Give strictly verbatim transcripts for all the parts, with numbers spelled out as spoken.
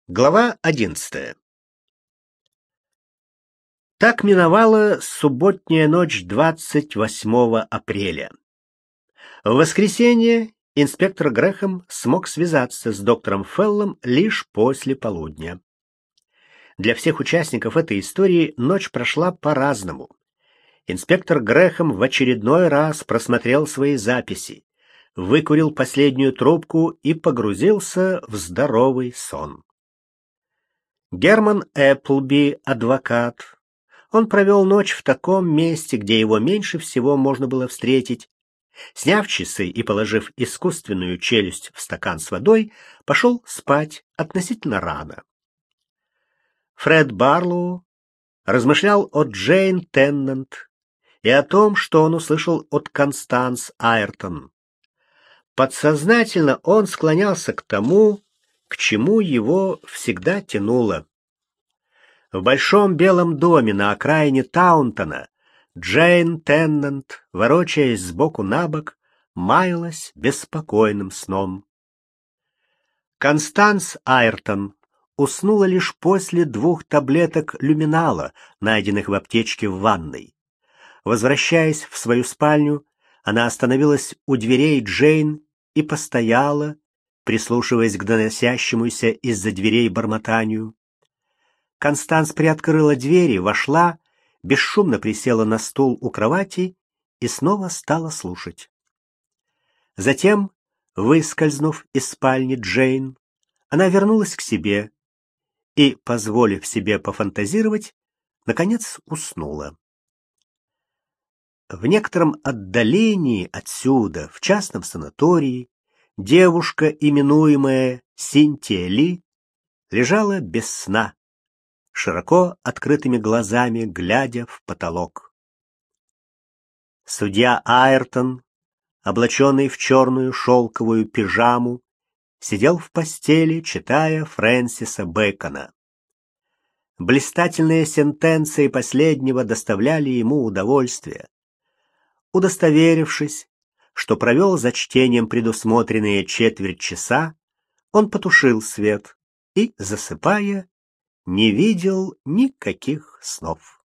Глава одиннадцатая. Так миновала субботняя ночь двадцать восьмого апреля. В воскресенье инспектор Грэхэм смог связаться с доктором Феллом лишь после полудня. Для всех участников этой истории ночь прошла по-разному. Инспектор Грэхэм в очередной раз просмотрел свои записи, выкурил последнюю трубку и погрузился в здоровый сон. Герман Эпплби, адвокат. Он провел ночь в таком месте, где его меньше всего можно было встретить. Сняв часы и положив искусственную челюсть в стакан с водой, пошел спать относительно рано. Фред Барлоу размышлял о Джейн Теннант и о том, что он услышал от Констанс Айртон. Подсознательно он склонялся к тому, к чему его всегда тянуло. В большом белом доме на окраине Таунтона Джейн Теннант, ворочаясь сбоку на бок, маялась беспокойным сном. Констанс Айртон уснула лишь после двух таблеток люминала, найденных в аптечке в ванной. Возвращаясь в свою спальню, она остановилась у дверей Джейн и постояла, прислушиваясь к доносящемуся из-за дверей бормотанию. Констанс приоткрыла двери, вошла, бесшумно присела на стул у кровати и снова стала слушать. Затем, выскользнув из спальни Джейн, она вернулась к себе и, позволив себе пофантазировать, наконец уснула. В некотором отдалении отсюда, в частном санатории, девушка, именуемая Синтия Ли, лежала без сна, широко открытыми глазами глядя в потолок. Судья Айртон, облаченный в черную шелковую пижаму, сидел в постели, читая Фрэнсиса Бэкона. Блистательные сентенции последнего доставляли ему удовольствие. Удостоверившись, что провел за чтением предусмотренные четверть часа, он потушил свет и, засыпая, не видел никаких снов.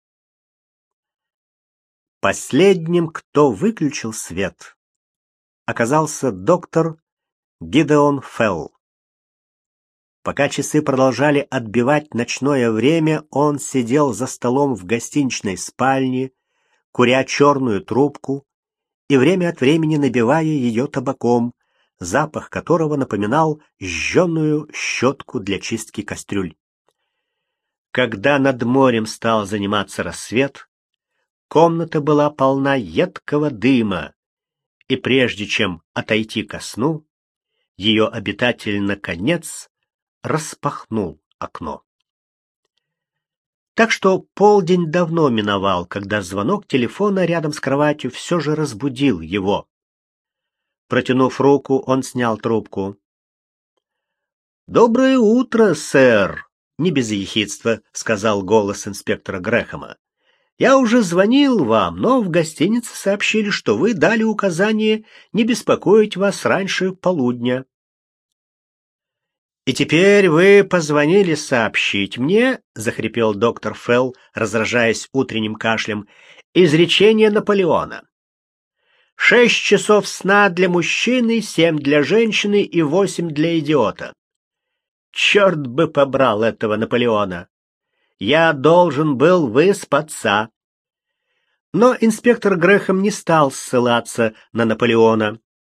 Последним, кто выключил свет, оказался доктор Гидеон Фелл. Пока часы продолжали отбивать ночное время, он сидел за столом в гостиничной спальне, куря черную трубку и время от времени набивая ее табаком, запах которого напоминал жженую щетку для чистки кастрюль. Когда над морем стал заниматься рассвет, комната была полна едкого дыма, и прежде чем отойти ко сну, ее обитатель наконец распахнул окно. Так что полдень давно миновал, когда звонок телефона рядом с кроватью все же разбудил его. Протянув руку, он снял трубку. «Доброе утро, сэр!» — не без ехидства сказал голос инспектора Грэхэма. «Я уже звонил вам, но в гостинице сообщили, что вы дали указание не беспокоить вас раньше полудня». «И теперь вы позвонили сообщить мне, — захрипел доктор Фелл, раздражаясь утренним кашлем, — изречение Наполеона. Шесть часов сна для мужчины, семь для женщины и восемь для идиота. Черт бы побрал этого Наполеона! Я должен был выспаться». Но инспектор Грэхэм не стал ссылаться на Наполеона.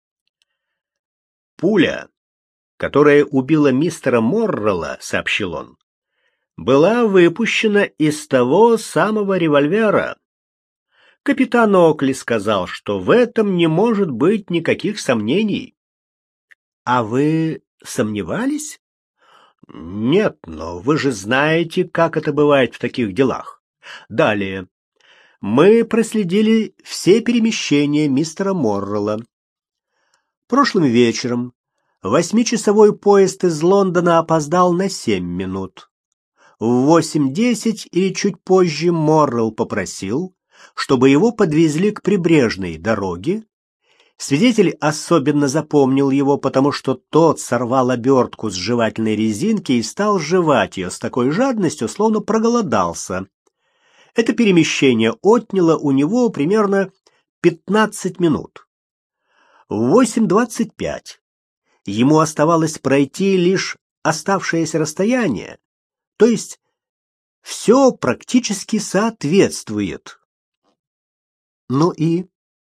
«Пуля, которая убила мистера Моррелла, — сообщил он, — была выпущена из того самого револьвера. Капитан Окли сказал, что в этом не может быть никаких сомнений». «А вы сомневались?» «Нет, но вы же знаете, как это бывает в таких делах. Далее. Мы проследили все перемещения мистера Моррелла. Прошлым вечером восьмичасовой поезд из Лондона опоздал на семь минут. В восемь десять или чуть позже Моррелл попросил, чтобы его подвезли к прибрежной дороге, Свидетель особенно запомнил его, потому что тот сорвал обертку с жевательной резинки и стал жевать ее с такой жадностью, словно проголодался. Это перемещение отняло у него примерно пятнадцать минут. В восемь двадцать пять ему оставалось пройти лишь оставшееся расстояние, то есть все практически соответствует. Ну и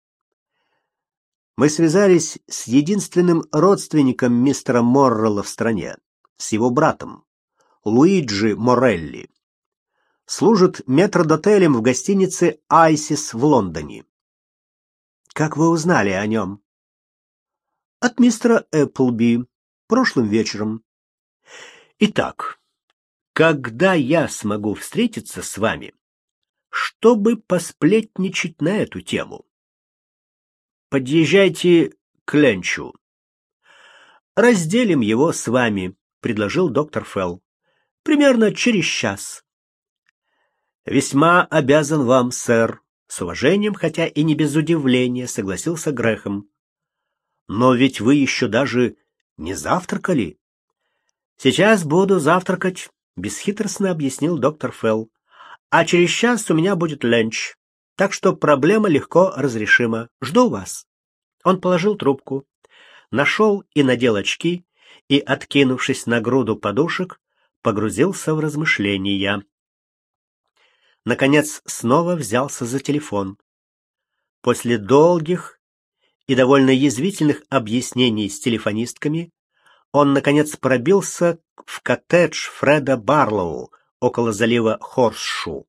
мы связались с единственным родственником мистера Моррелла в стране, с его братом, Луиджи Морелли. Служит метрдотелем в гостинице «Айсис» в Лондоне. Как вы узнали о нем? От мистера Эпплби, прошлым вечером. Итак, когда я смогу встретиться с вами, чтобы посплетничать на эту тему? Подъезжайте к Ленчу. Разделим его с вами, предложил доктор Фелл. Примерно через час. Весьма обязан вам, сэр, с уважением, хотя и не без удивления, согласился Грэхэм. Но ведь вы еще даже не завтракали. Сейчас буду завтракать, бесхитростно объяснил доктор Фелл. А через час у меня будет ленч. Так что проблема легко разрешима. Жду вас. Он положил трубку, нашел и надел очки и, откинувшись на груду подушек, погрузился в размышления. Наконец снова взялся за телефон. После долгих и довольно язвительных объяснений с телефонистками он, наконец, пробился в коттедж Фреда Барлоу около залива Хорсшу.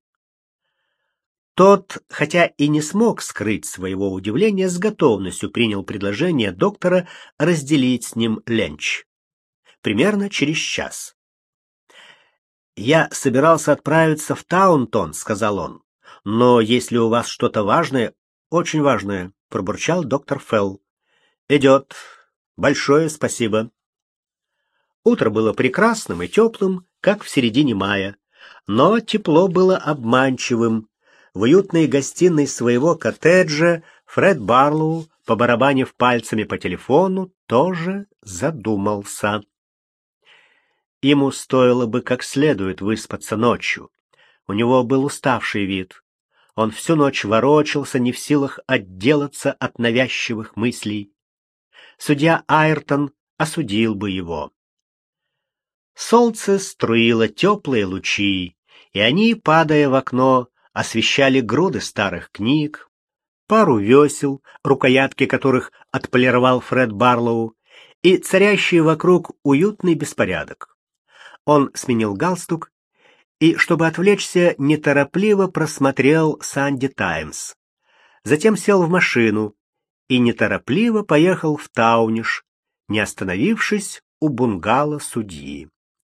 Тот, хотя и не смог скрыть своего удивления, с готовностью принял предложение доктора разделить с ним ленч. Примерно через час. «Я собирался отправиться в Таунтон», — сказал он. «Но если у вас что-то важное, очень важное», — пробурчал доктор Фелл. «Идет. Большое спасибо». Утро было прекрасным и теплым, как в середине мая, но тепло было обманчивым. В уютной гостиной своего коттеджа Фред Барлоу, побарабанив пальцами по телефону, тоже задумался. Ему стоило бы как следует выспаться ночью. У него был уставший вид. Он всю ночь ворочался, не в силах отделаться от навязчивых мыслей. Судья Айртон осудил бы его. Солнце струило теплые лучи, и они, падая в окно, освещали груды старых книг, пару весел, рукоятки которых отполировал Фред Барлоу, и царящий вокруг уютный беспорядок. Он сменил галстук и, чтобы отвлечься, неторопливо просмотрел «Санди Таймс». Затем сел в машину и неторопливо поехал в Тауниш, не остановившись у бунгало судьи.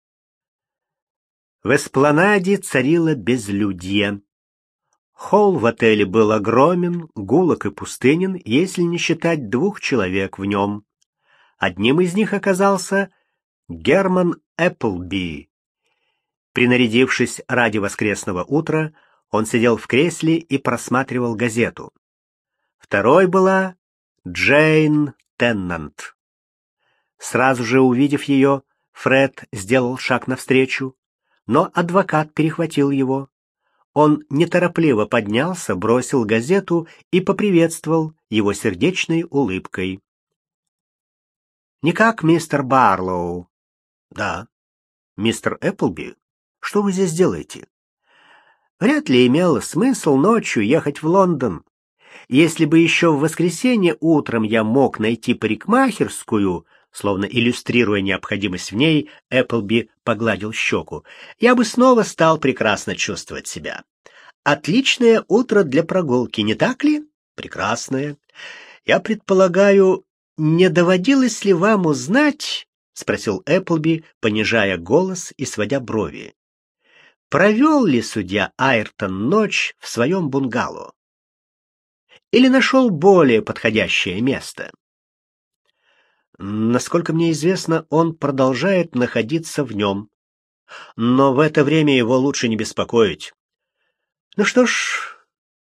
В эспланаде царило безлюдье. Холл в отеле был огромен, гулок и пустынен, если не считать двух человек в нем. Одним из них оказался Герман Эпплби. Принарядившись ради воскресного утра, он сидел в кресле и просматривал газету. Второй была Джейн Теннант. Сразу же увидев ее, Фред сделал шаг навстречу, но адвокат перехватил его. Он неторопливо поднялся, бросил газету и поприветствовал его сердечной улыбкой. «Никак, мистер Барлоу?» «Да». «Мистер Эпплби, что вы здесь делаете?» «Вряд ли имело смысл ночью ехать в Лондон. Если бы еще в воскресенье утром я мог найти парикмахерскую, словно иллюстрируя необходимость в ней, Эпплби погладил щеку, я бы снова стал прекрасно чувствовать себя. Отличное утро для прогулки, не так ли? Прекрасное. Я предполагаю, не доводилось ли вам узнать, — спросил Эпплби, понижая голос и сводя брови, — провел ли судья Айртон ночь в своем бунгало? Или нашел более подходящее место? Насколько мне известно, он продолжает находиться в нем. Но в это время его лучше не беспокоить. Ну что ж,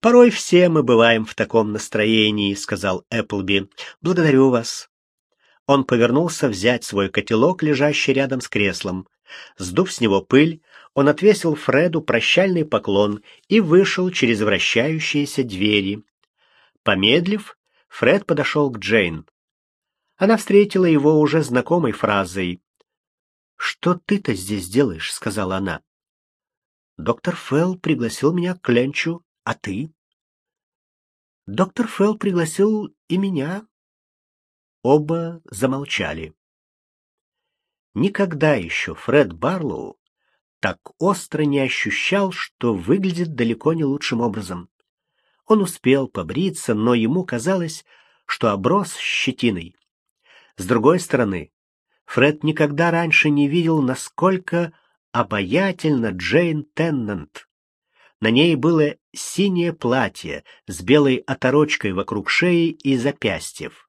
Порой все мы бываем в таком настроении, сказал Эпплби. Благодарю вас. Он повернулся взять свой котелок, лежащий рядом с креслом. Сдув с него пыль, он отвесил Фреду прощальный поклон и вышел через вращающиеся двери. Помедлив, Фред подошел к Джейн. Она встретила его уже знакомой фразой. «Что ты-то здесь делаешь?» — сказала она. «Доктор Фелл пригласил меня к ленчу, а ты?» «Доктор Фелл пригласил и меня». Оба замолчали. Никогда еще Фред Барлоу так остро не ощущал, что выглядит далеко не лучшим образом. Он успел побриться, но ему казалось, что оброс щетиной. С другой стороны, Фред никогда раньше не видел, насколько обаятельна Джейн Теннант. На ней было синее платье с белой оторочкой вокруг шеи и запястьев.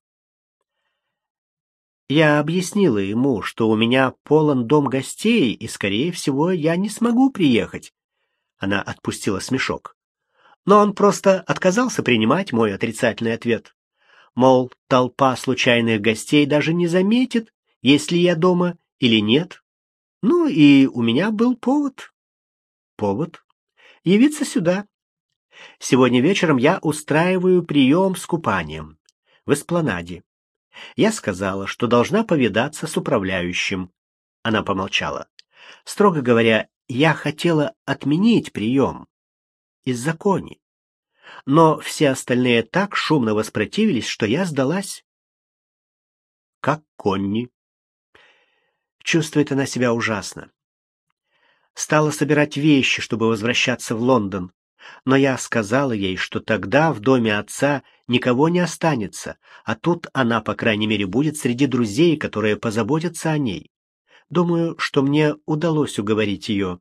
Я объяснила ему, что у меня полон дом гостей, и, скорее всего, я не смогу приехать. Она отпустила смешок. Но он просто отказался принимать мой отрицательный ответ. Мол, толпа случайных гостей даже не заметит, есть ли я дома или нет. Ну и у меня был повод. Повод? Явиться сюда. Сегодня вечером я устраиваю прием с купанием в эспланаде. Я сказала, что должна повидаться с управляющим. Она помолчала. Строго говоря, я хотела отменить прием из-за Конни. Но все остальные так шумно воспротивились, что я сдалась. Как Конни. Чувствует она себя ужасно. Стала собирать вещи, чтобы возвращаться в Лондон. Но я сказала ей, что тогда в доме отца никого не останется, а тут она, по крайней мере, будет среди друзей, которые позаботятся о ней. Думаю, что мне удалось уговорить ее.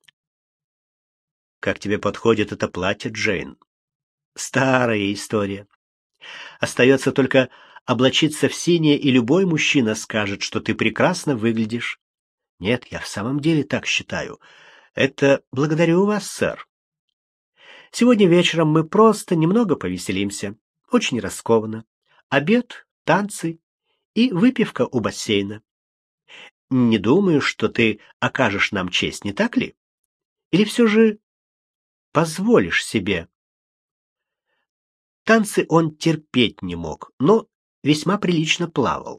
Как тебе подходит это платье, Джейн? Старая история. Остается только облачиться в синее, и любой мужчина скажет, что ты прекрасно выглядишь. Нет, я в самом деле так считаю. Это благодарю вас, сэр. Сегодня вечером мы просто немного повеселимся. Очень раскованно. Обед, танцы и выпивка у бассейна. Не думаю, что ты окажешь нам честь, не так ли? Или все же позволишь себе? Танцы он терпеть не мог, но весьма прилично плавал.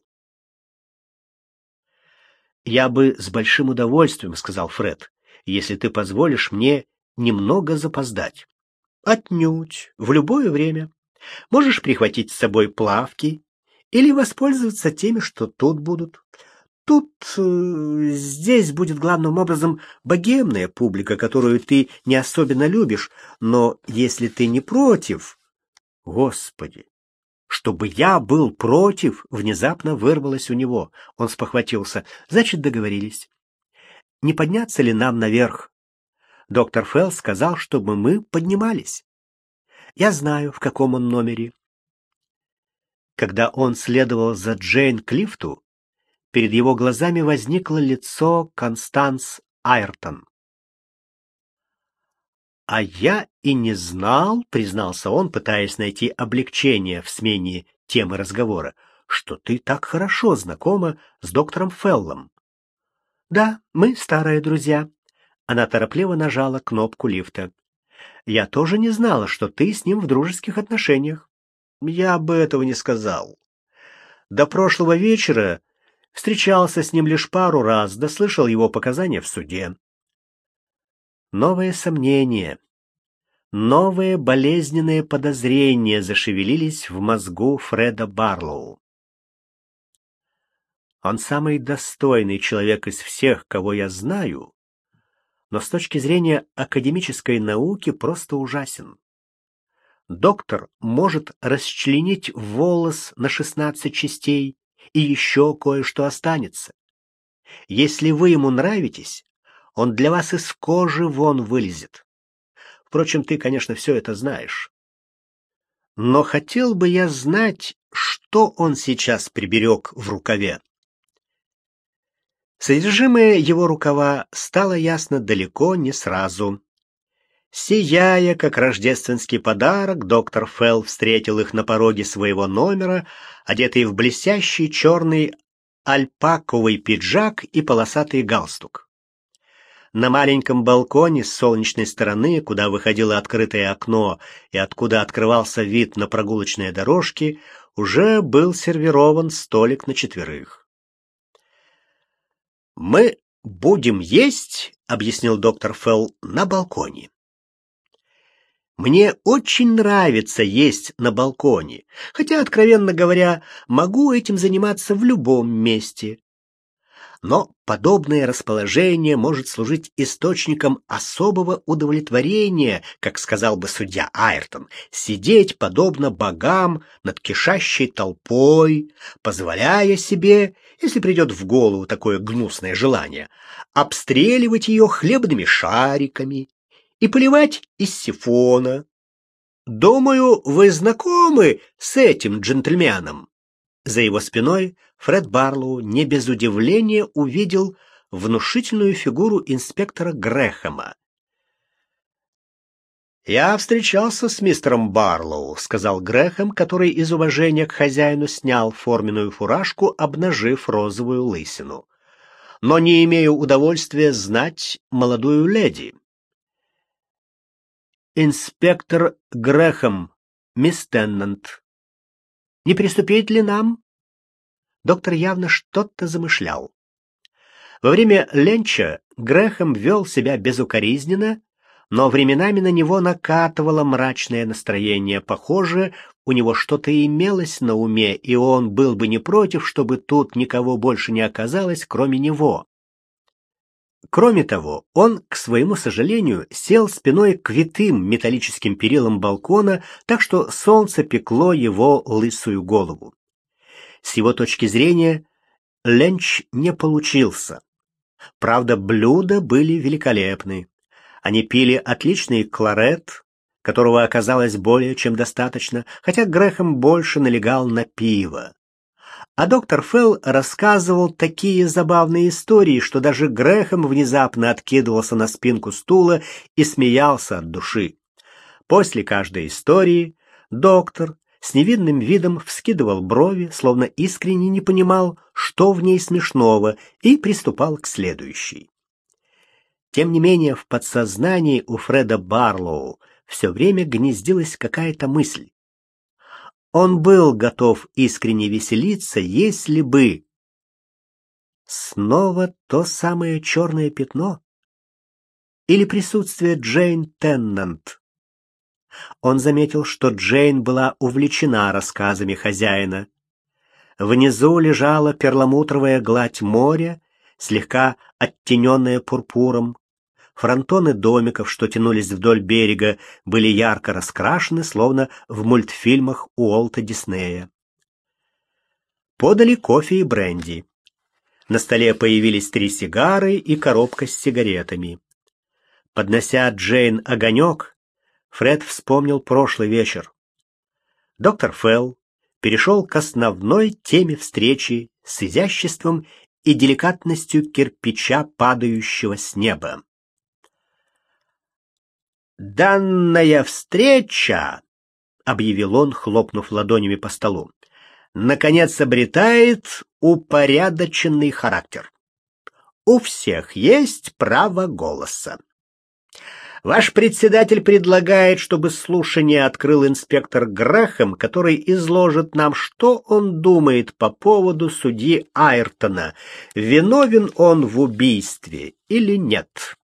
«Я бы с большим удовольствием, — сказал Фред, — если ты позволишь мне немного запоздать». «Отнюдь, в любое время. Можешь прихватить с собой плавки или воспользоваться теми, что тут будут. Тут, э, здесь будет главным образом богемная публика, которую ты не особенно любишь, но если ты не против...» «Господи! Чтобы я был против!» — внезапно вырвалось у него. Он спохватился. «Значит, договорились. Не подняться ли нам наверх? Доктор Фелл сказал, чтобы мы поднимались. Я знаю, в каком он номере». Когда он следовал за Джейн к лифту, перед его глазами возникло лицо Констанс Айртон. «А я и не знал, — признался он, пытаясь найти облегчение в смене темы разговора, — что ты так хорошо знакома с доктором Феллом». «Да, мы старые друзья». Она торопливо нажала кнопку лифта. «Я тоже не знала, что ты с ним в дружеских отношениях». «Я бы этого не сказал. До прошлого вечера встречался с ним лишь пару раз, да слышал его показания в суде». Новые сомнения, новые болезненные подозрения зашевелились в мозгу Фреда Барлоу. Он самый достойный человек из всех, кого я знаю, но с точки зрения академической науки просто ужасен. Доктор может расчленить волос на шестнадцать частей, и еще кое-что останется. Если вы ему нравитесь, он для вас из кожи вон вылезет. Впрочем, ты, конечно, все это знаешь. Но хотел бы я знать, что он сейчас приберег в рукаве. Содержимое его рукава стало ясно далеко не сразу. Сияя, как рождественский подарок, доктор Фелл встретил их на пороге своего номера, одетый в блестящий черный альпаковый пиджак и полосатый галстук. На маленьком балконе с солнечной стороны, куда выходило открытое окно и откуда открывался вид на прогулочные дорожки, уже был сервирован столик на четверых. «Мы будем есть», — объяснил доктор Фелл, — «на балконе. Мне очень нравится есть на балконе, хотя, откровенно говоря, могу этим заниматься в любом месте. Но подобное расположение может служить источником особого удовлетворения, как сказал бы судья Айртон, сидеть подобно богам над кишащей толпой, позволяя себе, если придет в голову такое гнусное желание, обстреливать ее хлебными шариками и поливать из сифона. Думаю, вы знакомы с этим джентльменом». За его спиной Фред Барлоу не без удивления увидел внушительную фигуру инспектора Грэхэма. «Я встречался с мистером Барлоу», — сказал Грэхэм, который из уважения к хозяину снял форменную фуражку, обнажив розовую лысину. «Но не имею удовольствия знать молодую леди». «Инспектор Грэхэм, мисс Теннант. Не приступить ли нам?» Доктор явно что-то замышлял. Во время ленча Грэхэм вел себя безукоризненно, но временами на него накатывало мрачное настроение. Похоже, у него что-то имелось на уме, и он был бы не против, чтобы тут никого больше не оказалось, кроме него. Кроме того, он, к своему сожалению, сел спиной к витым металлическим перилам балкона, так что солнце пекло его лысую голову. С его точки зрения, ленч не получился. Правда, блюда были великолепны. Они пили отличный кларет, которого оказалось более чем достаточно, хотя Грэхэм больше налегал на пиво. А доктор Фелл рассказывал такие забавные истории, что даже Грэхэм внезапно откидывался на спинку стула и смеялся от души. После каждой истории доктор с невинным видом вскидывал брови, словно искренне не понимал, что в ней смешного, и приступал к следующей. Тем не менее, в подсознании у Фреда Барлоу все время гнездилась какая-то мысль. Он был готов искренне веселиться, если бы... Снова то самое черное пятно? Или присутствие Джейн Теннант? Он заметил, что Джейн была увлечена рассказами хозяина. Внизу лежала перламутровая гладь моря, слегка оттененная пурпуром. Фронтоны домиков, что тянулись вдоль берега, были ярко раскрашены, словно в мультфильмах Уолта Диснея. Подали кофе и бренди. На столе появились три сигары и коробка с сигаретами. Поднося Джейн огонек, Фред вспомнил прошлый вечер. Доктор Фелл перешел к основной теме встречи с изяществом и деликатностью кирпича, падающего с неба. «Данная встреча, — объявил он, хлопнув ладонями по столу, — наконец обретает упорядоченный характер. У всех есть право голоса. Ваш председатель предлагает, чтобы слушание открыл инспектор Грэхэм, который изложит нам, что он думает по поводу судьи Айртона, виновен он в убийстве или нет».